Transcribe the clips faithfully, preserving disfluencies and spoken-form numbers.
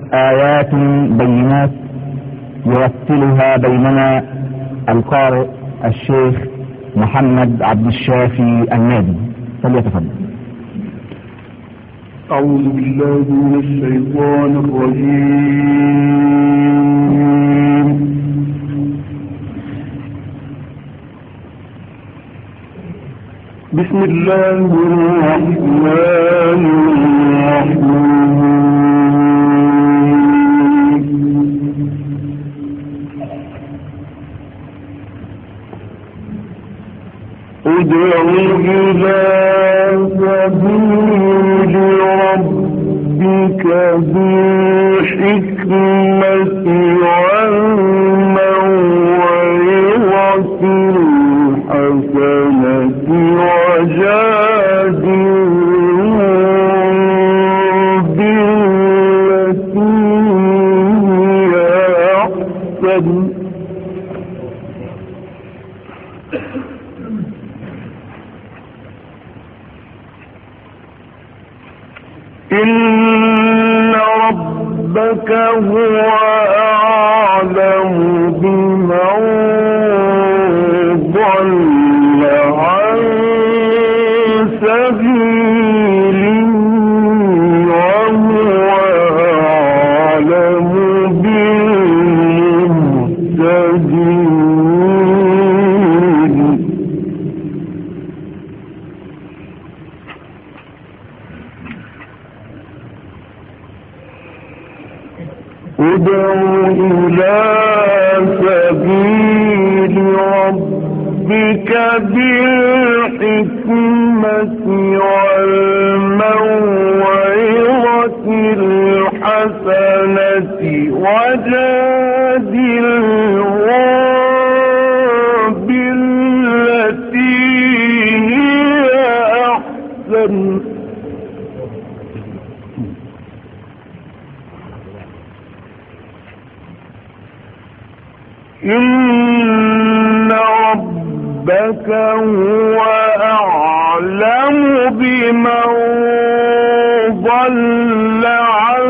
آيات بينات يرتلها بيننا القارئ الشيخ محمد عبد الشافي النادي، فليتفضل. أعوذ بالله من الشيطان الرجيم. بسم الله الرحمن الرحيم. ادع إلى سبيل ربك بالحكمة والموعظة الحسنة وجادلهم بالتي هي أحسن إن ربك هو أعلم بمن ضل عن سبيله وهو أعلم بالمهتدين. ادع إلى سبيل ربك بالحكمة والموعظة الحسنة وجادلهم بالتي هي أحسن إن ربك هو أعلم بمن ضل عن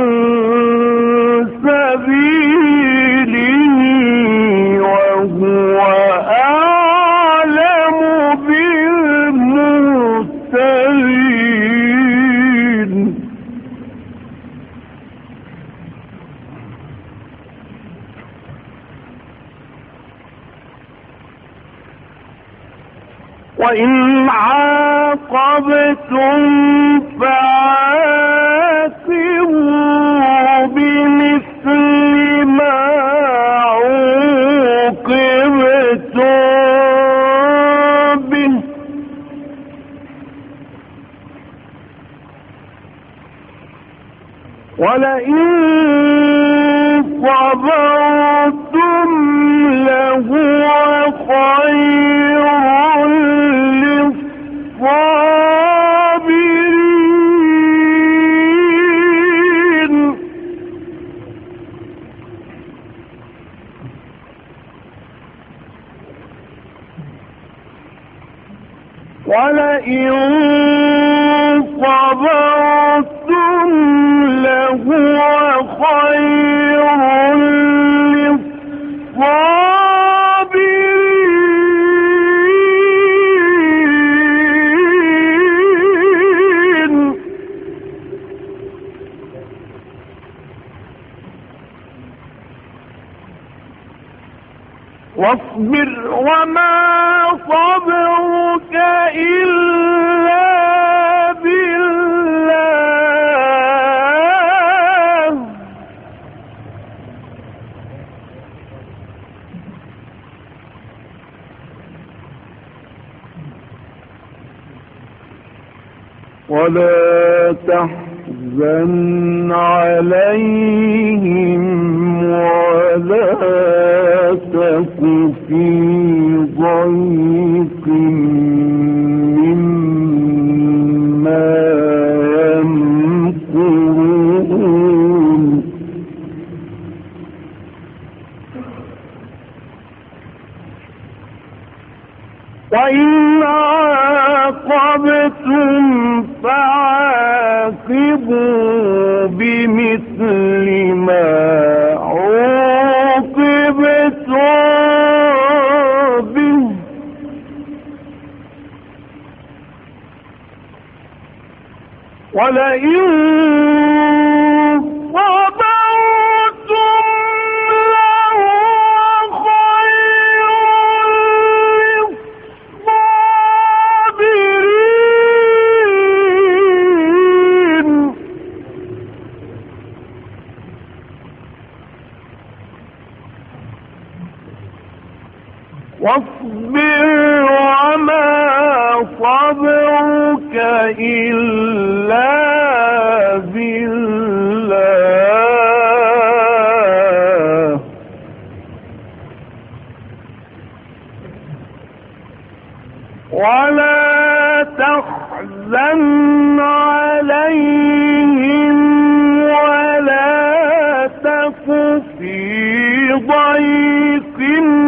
سبيله وهو أعلم بالمهتدين. وإن عاقبتم فعاقبوا بمثل ما عوقبتم به ولئن صبرتم لهو خير للصابرين. ولئن صبرتم لهو خير للصابرين. واصبر وما صبرك إلا بالله ولا تحزن عليهم ولا تك في ضيق مما يمكرون. وإن عاقبتم فعاقبوا بمثل بمثل ما عوقبتم به ولئن واصبر وما صبرك إلا بالله ولا تحزن عليهم ولا تك في ضيق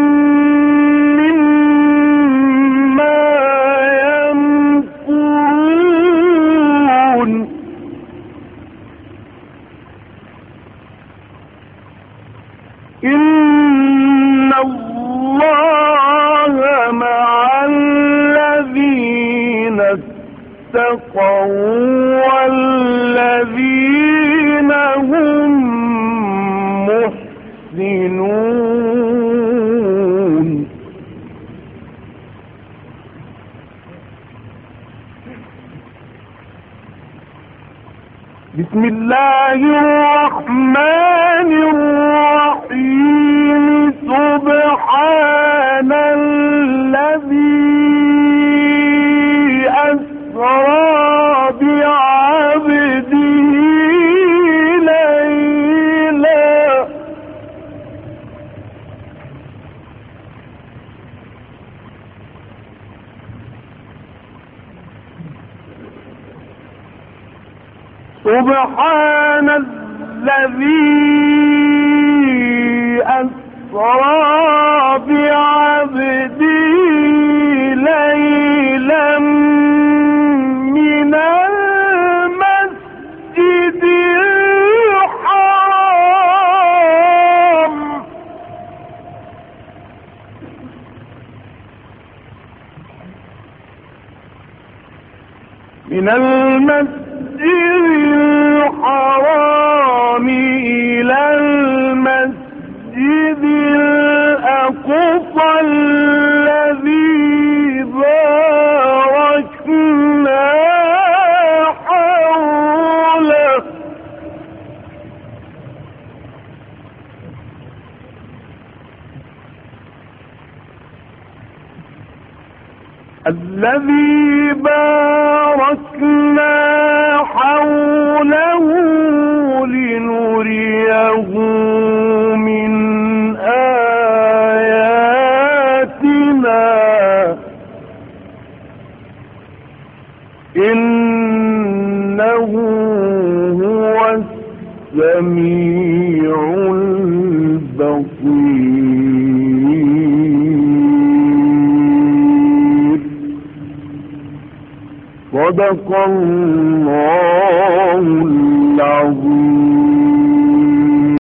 إن الله مع الذين اتقوا والذين هم محسنون بسم الله الرحمن الرحيم سبحان الذي أسرى بعبده ليلا سبحان الذي أسرى بعبده ليلا من المسجد الحرام من المسجد الحرام إلى المسجد الأقصى الذي باركنا حوله الذي باركنا حوله لنريه من آياتنا إنه هو السميع البصير صدق الله العظيم.